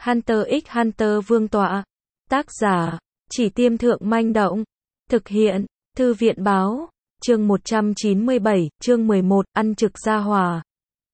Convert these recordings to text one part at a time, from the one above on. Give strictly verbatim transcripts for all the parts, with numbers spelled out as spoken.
Hunter x Hunter vương tọa. Tác giả, Chỉ Tiêm Thượng Manh Động. Thực hiện, Thư viện Báo. Chương một trăm chín mươi bảy, chương mười một, ăn trực gia hỏa.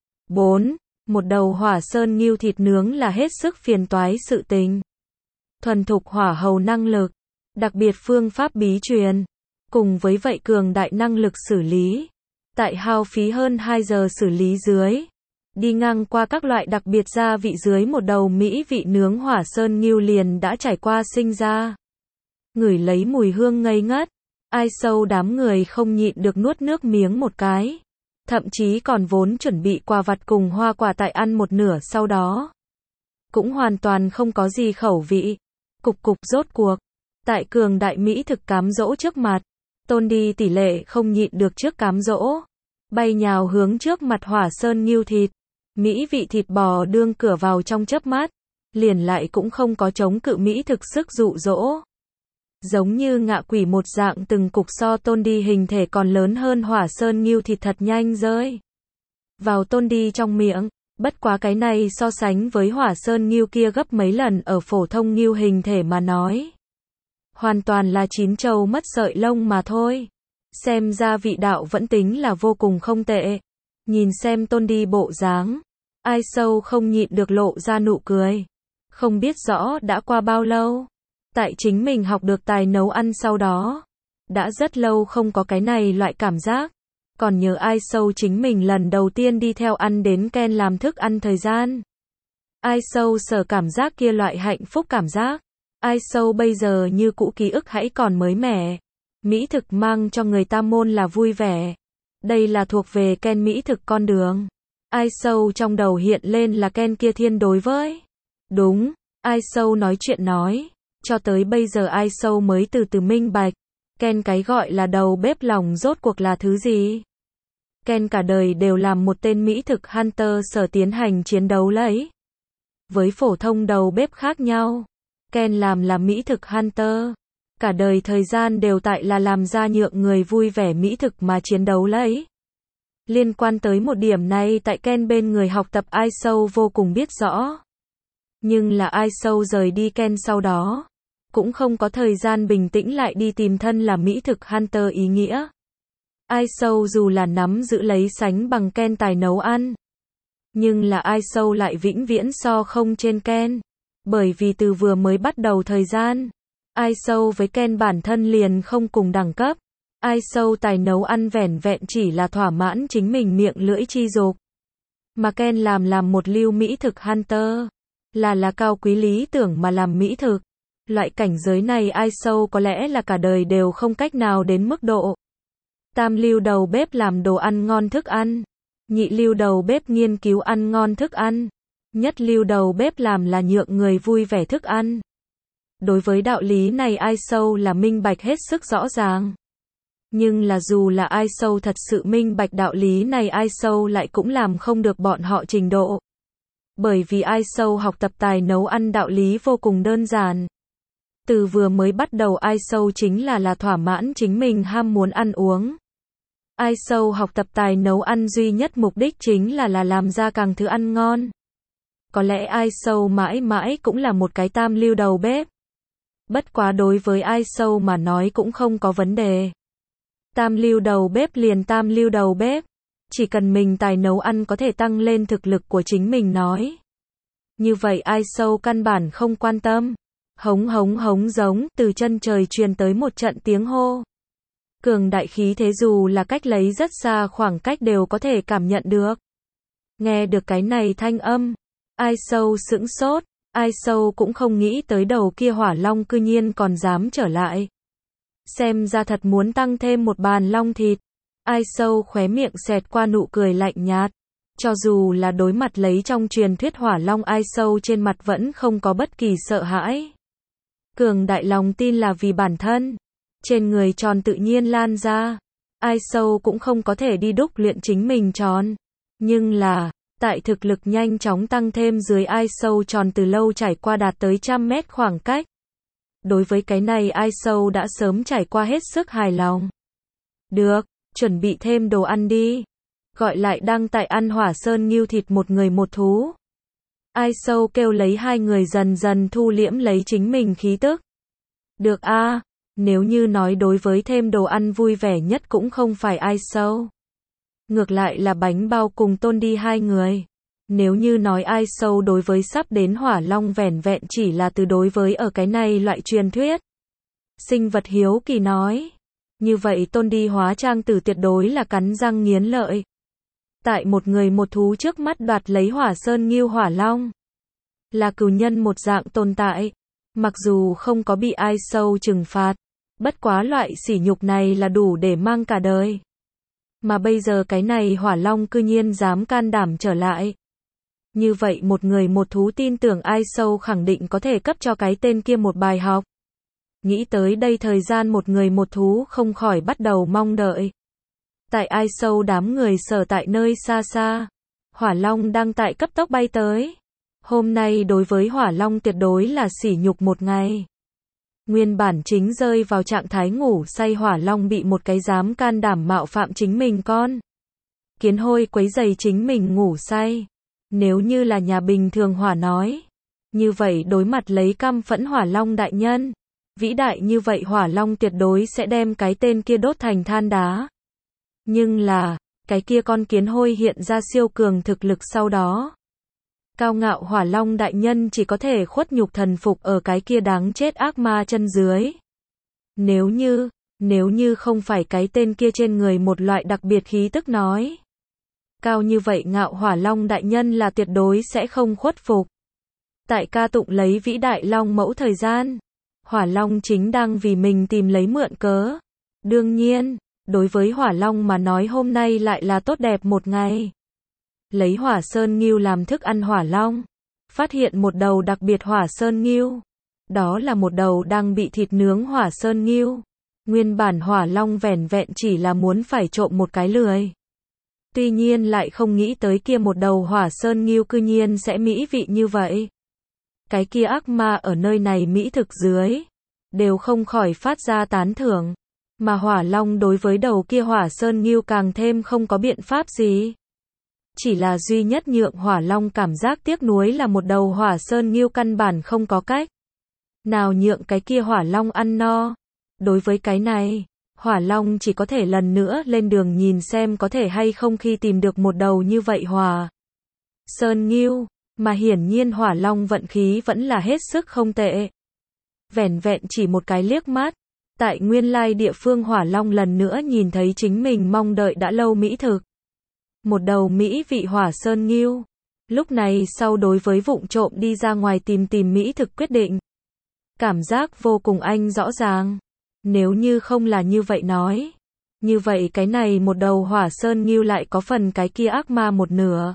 bốn. Một đầu hỏa sơn ngưu thịt nướng là hết sức phiền toái sự tình. Thuần thục hỏa hầu năng lực, đặc biệt phương pháp bí truyền, cùng với vậy cường đại năng lực xử lý. Tại hao phí hơn hai giờ xử lý dưới, đi ngang qua các loại đặc biệt gia vị dưới một đầu mỹ vị nướng hỏa sơn ngưu liền đã trải qua sinh ra. Ngửi lấy mùi hương ngây ngất, ai sâu đám người không nhịn được nuốt nước miếng một cái. Thậm chí còn vốn chuẩn bị quà vặt cùng hoa quả tại ăn một nửa sau đó. Cũng hoàn toàn không có gì khẩu vị. Cục cục rốt cuộc. Tại cường đại mỹ thực cám dỗ trước mặt. Tôn đi tỷ lệ không nhịn được trước cám dỗ. Bay nhào hướng trước mặt hỏa sơn ngưu thịt. Mỹ vị thịt bò đương cửa vào trong chớp mắt. Liền lại cũng không có chống cự mỹ thực sức dụ dỗ. Giống như ngạ quỷ một dạng từng cục so tôn đi hình thể còn lớn hơn hỏa sơn ngưu thịt thật nhanh rơi vào tôn đi trong miệng. Bất quá cái này so sánh với hỏa sơn ngưu kia gấp mấy lần ở phổ thông ngưu hình thể mà nói. Hoàn toàn là chín trâu mất sợi lông mà thôi. Xem ra vị đạo vẫn tính là vô cùng không tệ. Nhìn xem tôn đi bộ dáng. Ai sâu không nhịn được lộ ra nụ cười. Không biết rõ đã qua bao lâu. Tại chính mình học được tài nấu ăn sau đó. Đã rất lâu không có cái này loại cảm giác. Còn nhớ ai sâu chính mình lần đầu tiên đi theo ăn đến Ken làm thức ăn thời gian. Ai sâu sở cảm giác kia loại hạnh phúc cảm giác. Ai sâu bây giờ như cũ ký ức hãy còn mới mẻ. Mỹ thực mang cho người ta môn là vui vẻ. Đây là thuộc về Ken mỹ thực con đường. Ai sâu trong đầu hiện lên là Ken kia thiên đối với. Đúng, ai sâu nói chuyện nói. Cho tới bây giờ ai sâu mới từ từ minh bạch. Ken cái gọi là đầu bếp lòng rốt cuộc là thứ gì? Ken cả đời đều làm một tên mỹ thực Hunter sở tiến hành chiến đấu lấy. Với phổ thông đầu bếp khác nhau. Ken làm là mỹ thực Hunter. Cả đời thời gian đều tại là làm ra nhượng người vui vẻ mỹ thực mà chiến đấu lấy. Liên quan tới một điểm này tại Ken bên người học tập ai sâu vô cùng biết rõ. Nhưng là ai sâu rời đi Ken sau đó. Cũng không có thời gian bình tĩnh lại đi tìm thân là mỹ thực Hunter ý nghĩa. Ai sâu dù là nắm giữ lấy sánh bằng Ken tài nấu ăn. Nhưng là ai sâu lại vĩnh viễn so không trên Ken. Bởi vì từ vừa mới bắt đầu thời gian. Ai sâu với Ken bản thân liền không cùng đẳng cấp. Ai sâu tài nấu ăn vẻn vẹn chỉ là thỏa mãn chính mình miệng lưỡi chi dục. Mà Ken làm làm một lưu mỹ thực Hunter. Là là cao quý lý tưởng mà làm mỹ thực. Loại cảnh giới này ai sâu có lẽ là cả đời đều không cách nào đến mức độ. Tam lưu đầu bếp làm đồ ăn ngon thức ăn. Nhị lưu đầu bếp nghiên cứu ăn ngon thức ăn. Nhất lưu đầu bếp làm là nhượng người vui vẻ thức ăn. Đối với đạo lý này ai sâu là minh bạch hết sức rõ ràng. Nhưng là dù là ai sâu thật sự minh bạch đạo lý này ai sâu lại cũng làm không được bọn họ trình độ. Bởi vì ai sâu học tập tài nấu ăn đạo lý vô cùng đơn giản. Từ vừa mới bắt đầu ai sâu chính là là thỏa mãn chính mình ham muốn ăn uống. Ai sâu học tập tài nấu ăn duy nhất mục đích chính là là làm ra càng thứ ăn ngon. Có lẽ ai sâu mãi mãi cũng là một cái tam lưu đầu bếp. Bất quá đối với ai sâu mà nói cũng không có vấn đề. Tam lưu đầu bếp liền tam lưu đầu bếp. Chỉ cần mình tài nấu ăn có thể tăng lên thực lực của chính mình nói. Như vậy ai sâu căn bản không quan tâm. Hống hống hống giống từ chân trời truyền tới một trận tiếng hô. Cường đại khí thế dù là cách lấy rất xa khoảng cách đều có thể cảm nhận được. Nghe được cái này thanh âm. Ai sâu sững sốt. Ai sâu cũng không nghĩ tới đầu kia hỏa long cư nhiên còn dám trở lại. Xem ra thật muốn tăng thêm một bàn long thịt. Ai sâu khóe miệng xẹt qua nụ cười lạnh nhạt. Cho dù là đối mặt lấy trong truyền thuyết hỏa long ai sâu trên mặt vẫn không có bất kỳ sợ hãi. Cường đại lòng tin là vì bản thân. Trên người tròn tự nhiên lan ra. Ai sâu cũng không có thể đi đúc luyện chính mình tròn. Nhưng là, tại thực lực nhanh chóng tăng thêm dưới ai sâu tròn từ lâu trải qua đạt tới trăm mét khoảng cách. Đối với cái này ai sâu đã sớm trải qua hết sức hài lòng. Được, chuẩn bị thêm đồ ăn đi. Gọi lại đang tại ăn hỏa sơn ngưu thịt một người một thú. Ai Sâu kêu lấy hai người dần dần thu liễm lấy chính mình khí tức. Được a, nếu như nói đối với thêm đồ ăn vui vẻ nhất cũng không phải Ai Sâu. Ngược lại là bánh bao cùng Tôn đi hai người. Nếu như nói Ai Sâu đối với sắp đến Hỏa Long vẻn vẹn chỉ là từ đối với ở cái này loại truyền thuyết. Sinh vật hiếu kỳ nói. Như vậy Tôn đi hóa trang tử tuyệt đối là cắn răng nghiến lợi. Tại một người một thú trước mắt đoạt lấy Hỏa Sơn Ngưu Hỏa Long. Là cừu nhân một dạng tồn tại. Mặc dù không có bị Ai Sâu trừng phạt. Bất quá loại sỉ nhục này là đủ để mang cả đời. Mà bây giờ cái này Hỏa Long cư nhiên dám can đảm trở lại. Như vậy một người một thú tin tưởng Ai Sâu khẳng định có thể cấp cho cái tên kia một bài học. Nghĩ tới đây thời gian một người một thú không khỏi bắt đầu mong đợi. Tại Ai Sâu đám người sở tại nơi xa xa. Hỏa Long đang tại cấp tốc bay tới. Hôm nay đối với Hỏa Long tuyệt đối là sỉ nhục một ngày. Nguyên bản chính rơi vào trạng thái ngủ say Hỏa Long bị một cái dám can đảm mạo phạm chính mình con. Kiến hôi quấy giày chính mình ngủ say. Nếu như là nhà bình thường Hỏa nói. Như vậy đối mặt lấy căm phẫn Hỏa Long đại nhân. Vĩ đại như vậy Hỏa Long tuyệt đối sẽ đem cái tên kia đốt thành than đá. Nhưng là, cái kia con kiến hôi hiện ra siêu cường thực lực sau đó. Cao ngạo Hỏa Long đại nhân chỉ có thể khuất nhục thần phục ở cái kia đáng chết ác ma chân dưới. Nếu như, nếu như không phải cái tên kia trên người một loại đặc biệt khí tức nói. Cao như vậy ngạo Hỏa Long đại nhân là tuyệt đối sẽ không khuất phục. Tại ca tụng lấy vĩ đại Long mẫu thời gian. Hỏa Long chính đang vì mình tìm lấy mượn cớ. Đương nhiên, đối với Hỏa Long mà nói hôm nay lại là tốt đẹp một ngày. Lấy Hỏa Sơn Ngưu làm thức ăn Hỏa Long. Phát hiện một đầu đặc biệt Hỏa Sơn Ngưu. Đó là một đầu đang bị thịt nướng Hỏa Sơn Ngưu. Nguyên bản Hỏa Long vẻn vẹn chỉ là muốn phải trộm một cái lười. Tuy nhiên lại không nghĩ tới kia một đầu Hỏa Sơn Ngưu cư nhiên sẽ mỹ vị như vậy. Cái kia ác ma ở nơi này mỹ thực dưới. Đều không khỏi phát ra tán thưởng. Mà Hỏa Long đối với đầu kia Hỏa Sơn Ngưu càng thêm không có biện pháp gì. Chỉ là duy nhất nhượng Hỏa Long cảm giác tiếc nuối là một đầu Hỏa Sơn Ngưu căn bản không có cách. Nào nhượng cái kia Hỏa Long ăn no. Đối với cái này, Hỏa Long chỉ có thể lần nữa lên đường nhìn xem có thể hay không khi tìm được một đầu như vậy Hỏa Sơn Ngưu. Mà hiển nhiên Hỏa Long vận khí vẫn là hết sức không tệ. Vẻn vẹn chỉ một cái liếc mắt. Tại nguyên lai địa phương Hỏa Long lần nữa nhìn thấy chính mình mong đợi đã lâu mỹ thực. Một đầu mỹ vị Hỏa Sơn Ngưu. Lúc này sau đối với vụng trộm đi ra ngoài tìm tìm mỹ thực quyết định. Cảm giác vô cùng anh rõ ràng. Nếu như không là như vậy nói. Như vậy cái này một đầu Hỏa Sơn Ngưu lại có phần cái kia ác ma một nửa.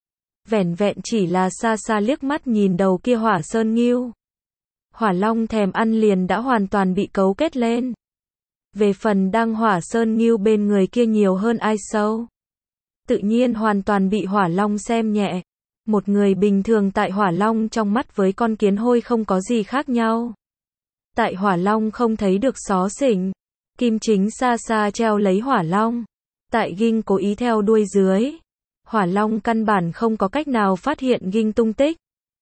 Vẻn vẹn chỉ là xa xa liếc mắt nhìn đầu kia Hỏa Sơn Ngưu. Hỏa Long thèm ăn liền đã hoàn toàn bị cấu kết lên. Về phần đang Hỏa Sơn Ngưu bên người kia nhiều hơn Ai Sâu. Tự nhiên hoàn toàn bị Hỏa Long xem nhẹ. Một người bình thường tại Hỏa Long trong mắt với con kiến hôi không có gì khác nhau. Tại Hỏa Long không thấy được xó xỉnh. Kim Chính xa xa treo lấy Hỏa Long. Tại Ghinh cố ý theo đuôi dưới. Hỏa Long căn bản không có cách nào phát hiện Ghinh tung tích.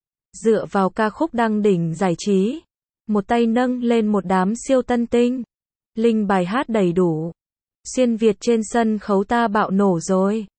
Dựa vào ca khúc đăng đỉnh giải trí. Một tay nâng lên một đám siêu tân tinh. Linh bài hát đầy đủ. Xuyên Việt trên sân khấu ta bạo nổ rồi.